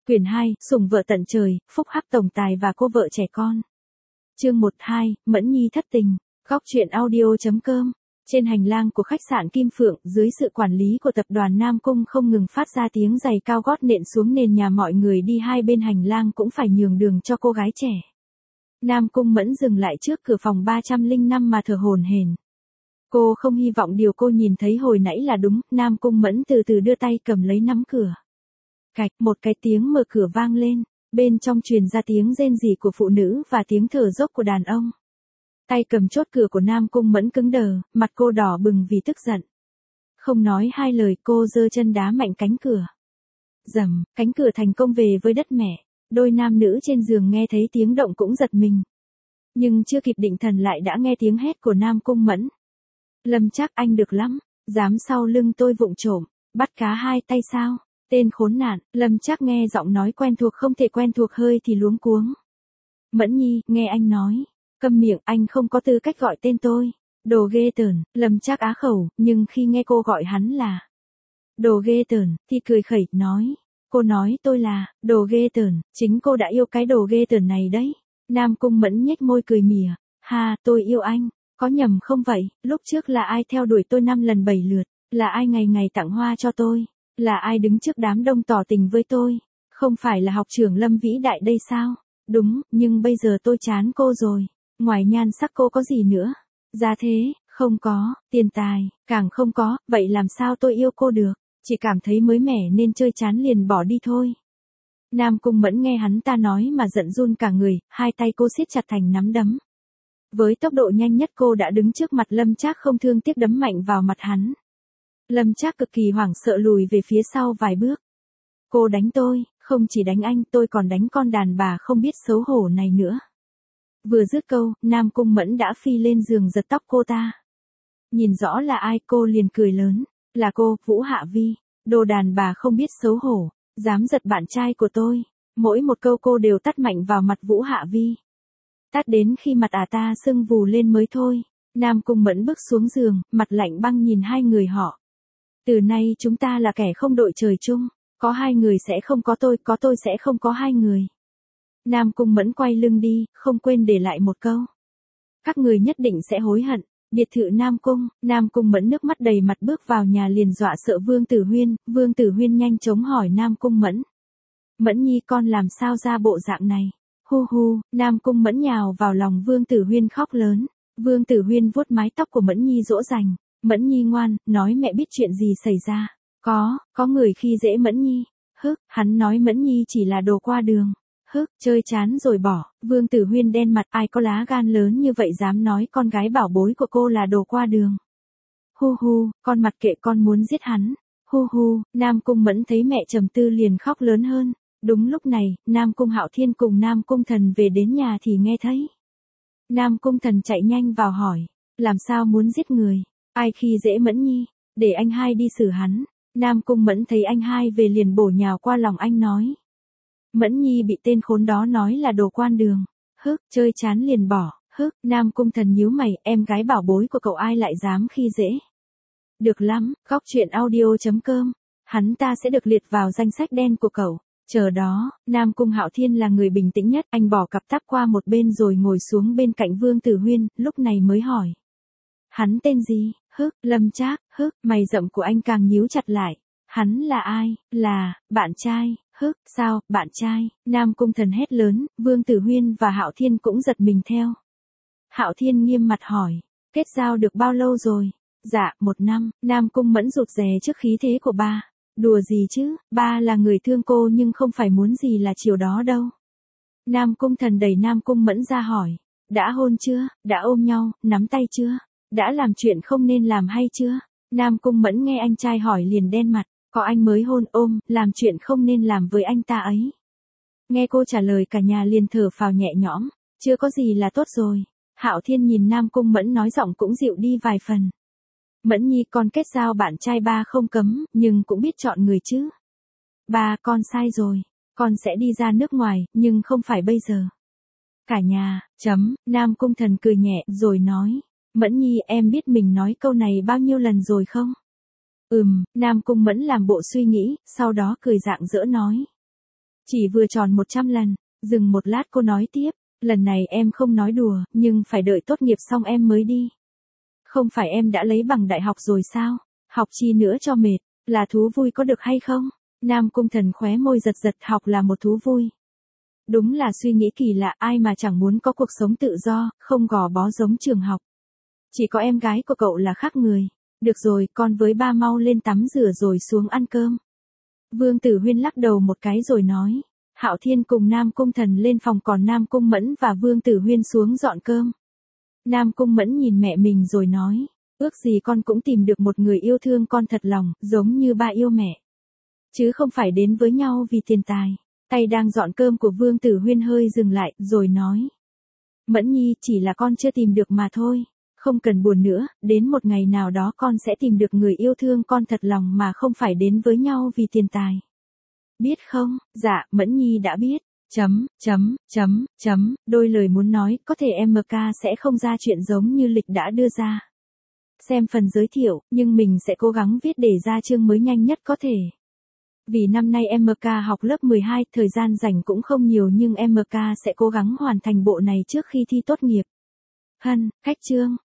Quyển 2, sủng vợ tận trời, phúc hắc tổng tài và cô vợ trẻ con. Chương 12, Mẫn Nhi thất tình. Góc truyện audio.com. Trên hành lang của khách sạn Kim Phượng, dưới sự quản lý của tập đoàn Nam Cung không ngừng phát ra tiếng giày cao gót nện xuống nền nhà, mọi người đi hai bên hành lang cũng phải nhường đường cho cô gái trẻ. Nam Cung Mẫn dừng lại trước cửa phòng 305 mà thở hổn hển. Cô không hy vọng điều cô nhìn thấy hồi nãy là đúng. Nam Cung Mẫn từ từ đưa tay cầm lấy nắm cửa. Cạch, một cái tiếng mở cửa vang lên, bên trong truyền ra tiếng rên rỉ của phụ nữ và tiếng thở dốc của đàn ông. Tay cầm chốt cửa của Nam Cung Mẫn cứng đờ, mặt cô đỏ bừng vì tức giận. Không nói hai lời, cô giơ chân đá mạnh cánh cửa. Rầm, cánh cửa thành công về với đất mẹ. Đôi nam nữ trên giường nghe thấy tiếng động cũng giật mình. Nhưng chưa kịp định thần lại đã nghe tiếng hét của Nam Cung Mẫn. Lâm Trác, anh được lắm, dám sau lưng tôi vụng trộm, bắt cá hai tay sao? Tên khốn nạn. Lâm Trác nghe giọng nói quen thuộc không thể quen thuộc hơi thì luống cuống. Mẫn Nhi, nghe anh nói. Câm miệng, anh không có tư cách gọi tên tôi. Đồ ghê tởn. Lâm Trác á khẩu, nhưng khi nghe cô gọi hắn là đồ ghê tởn, thì cười khẩy, nói. Cô nói tôi là đồ ghê tởn, chính cô đã yêu cái đồ ghê tởn này đấy. Nam Cung Mẫn nhếch môi cười mỉa. Ha, tôi yêu anh. Có nhầm không vậy? Lúc trước là ai theo đuổi tôi 5 lần 7 lượt? Là ai ngày ngày tặng hoa cho tôi? Là ai đứng trước đám đông tỏ tình với tôi? Không phải là học trưởng Lâm vĩ đại đây sao? Đúng, nhưng bây giờ tôi chán cô rồi. Ngoài nhan sắc cô có gì nữa? Gia thế, không có. Tiền tài, càng không có. Vậy làm sao tôi yêu cô được? Chỉ cảm thấy mới mẻ nên chơi chán liền bỏ đi thôi. Nam Cung Mẫn nghe hắn ta nói mà giận run cả người, hai tay cô siết chặt thành nắm đấm. Với tốc độ nhanh nhất cô đã đứng trước mặt Lâm Trác, không thương tiếc đấm mạnh vào mặt hắn. Lâm Trác cực kỳ hoảng sợ lùi về phía sau vài bước. Cô đánh tôi, không chỉ đánh anh, tôi còn đánh con đàn bà không biết xấu hổ này nữa. Vừa dứt câu, Nam Cung Mẫn đã phi lên giường giật tóc cô ta. Nhìn rõ là ai, cô liền cười lớn. Là cô, Vũ Hạ Vi. Đồ đàn bà không biết xấu hổ, dám giật bạn trai của tôi. Mỗi một câu cô đều tát mạnh vào mặt Vũ Hạ Vi. Tát đến khi mặt ta sưng vù lên mới thôi. Nam Cung Mẫn bước xuống giường, mặt lạnh băng nhìn hai người họ. Từ nay chúng ta là kẻ không đội trời chung. Có hai người sẽ không có tôi sẽ không có hai người. Nam Cung Mẫn quay lưng đi, không quên để lại một câu. Các người nhất định sẽ hối hận. Biệt thự Nam Cung. Nam Cung Mẫn nước mắt đầy mặt bước vào nhà liền dọa sợ Vương Tử Huyên. Vương Tử Huyên nhanh chóng hỏi Nam Cung Mẫn. Mẫn Nhi, con làm sao ra bộ dạng này? Hu hu. Nam Cung Mẫn nhào vào lòng Vương Tử Huyên khóc lớn. Vương Tử Huyên vuốt mái tóc của Mẫn Nhi dỗ dành. Mẫn Nhi ngoan, nói mẹ biết chuyện gì xảy ra. Có người khi dễ Mẫn Nhi. Hức, hắn nói Mẫn Nhi chỉ là đồ qua đường. Hức, chơi chán rồi bỏ. Vương Tử Huyên đen mặt, ai có lá gan lớn như vậy dám nói con gái bảo bối của cô là đồ qua đường. Hu hu, con mặc kệ, con muốn giết hắn. Hu hu. Nam Cung Mẫn thấy mẹ trầm tư liền khóc lớn hơn. Đúng lúc này, Nam Cung Hạo Thiên cùng Nam Cung Thần về đến nhà thì nghe thấy. Nam Cung Thần chạy nhanh vào hỏi. Làm sao muốn giết người? Ai khi dễ Mẫn Nhi? Để anh hai đi xử hắn. Nam Cung Mẫn thấy anh hai về liền bổ nhào qua lòng anh nói. Mẫn Nhi bị tên khốn đó nói là đồ quan đường. Hức, chơi chán liền bỏ. Hức. Nam Cung Thần nhíu mày, em gái bảo bối của cậu ai lại dám khi dễ? Được lắm, góc truyện audio.com. Hắn ta sẽ được liệt vào danh sách đen của cậu. Chờ đó. Nam Cung Hạo Thiên là người bình tĩnh nhất, anh bỏ cặp táp qua một bên rồi ngồi xuống bên cạnh Vương Tử Huyên, lúc này mới hỏi. Hắn tên gì? Hức. Lâm Trác. Hức. Mày rậm của anh càng nhíu chặt lại. Hắn là ai? Là bạn trai. Hức. Sao, bạn trai? Nam Cung Thần hét lớn, Vương Tử Huyên và Hạo Thiên cũng giật mình theo. Hạo Thiên nghiêm mặt hỏi. Kết giao được bao lâu rồi? Dạ, 1 năm. Nam Cung Mẫn rụt rè trước khí thế của ba. Đùa gì chứ, ba là người thương cô nhưng không phải muốn gì là chiều đó đâu. Nam Cung Thần đẩy Nam Cung Mẫn ra hỏi. Đã hôn chưa? Đã ôm nhau, nắm tay chưa? Đã làm chuyện không nên làm hay chưa? Nam Cung Mẫn nghe anh trai hỏi liền đen mặt. Có anh mới hôn ôm, làm chuyện không nên làm với anh ta ấy. Nghe cô trả lời cả nhà liền thở phào nhẹ nhõm. Chưa có gì là tốt rồi. Hạo Thiên nhìn Nam Cung Mẫn nói giọng cũng dịu đi vài phần. Mẫn Nhi, con kết giao bạn trai ba không cấm, nhưng cũng biết chọn người chứ. Ba, con sai rồi. Con sẽ đi ra nước ngoài, nhưng không phải bây giờ. Cả nhà, Nam Cung Thần cười nhẹ rồi nói. Mẫn Nhi, em biết mình nói câu này bao nhiêu lần rồi không? Nam Cung Mẫn làm bộ suy nghĩ, sau đó cười rạng rỡ nói. Chỉ vừa tròn 100 lần, dừng một lát cô nói tiếp, lần này em không nói đùa, nhưng phải đợi tốt nghiệp xong em mới đi. Không phải em đã lấy bằng đại học rồi sao? Học chi nữa cho mệt, là thú vui có được hay không? Nam Cung Thần khóe môi giật giật, học là một thú vui. Đúng là suy nghĩ kỳ lạ, ai mà chẳng muốn có cuộc sống tự do, không gò bó giống trường học. Chỉ có em gái của cậu là khác người. Được rồi, con với ba mau lên tắm rửa rồi xuống ăn cơm. Vương Tử Huyên lắc đầu một cái rồi nói. Hạo Thiên cùng Nam Cung Thần lên phòng, còn Nam Cung Mẫn và Vương Tử Huyên xuống dọn cơm. Nam Cung Mẫn nhìn mẹ mình rồi nói. Ước gì con cũng tìm được một người yêu thương con thật lòng, giống như ba yêu mẹ. Chứ không phải đến với nhau vì tiền tài. Tay đang dọn cơm của Vương Tử Huyên hơi dừng lại, rồi nói. Mẫn Nhi, chỉ là con chưa tìm được mà thôi. Không cần buồn nữa, đến một ngày nào đó con sẽ tìm được người yêu thương con thật lòng mà không phải đến với nhau vì tiền tài. Biết không? Dạ, Mẫn Nhi đã biết. Đôi lời muốn nói, có thể MK sẽ không ra chuyện giống như lịch đã đưa ra. Xem phần giới thiệu, nhưng mình sẽ cố gắng viết để ra chương mới nhanh nhất có thể. Vì năm nay MK học lớp 12, thời gian rảnh cũng không nhiều, nhưng MK sẽ cố gắng hoàn thành bộ này trước khi thi tốt nghiệp. Hân, khách chương.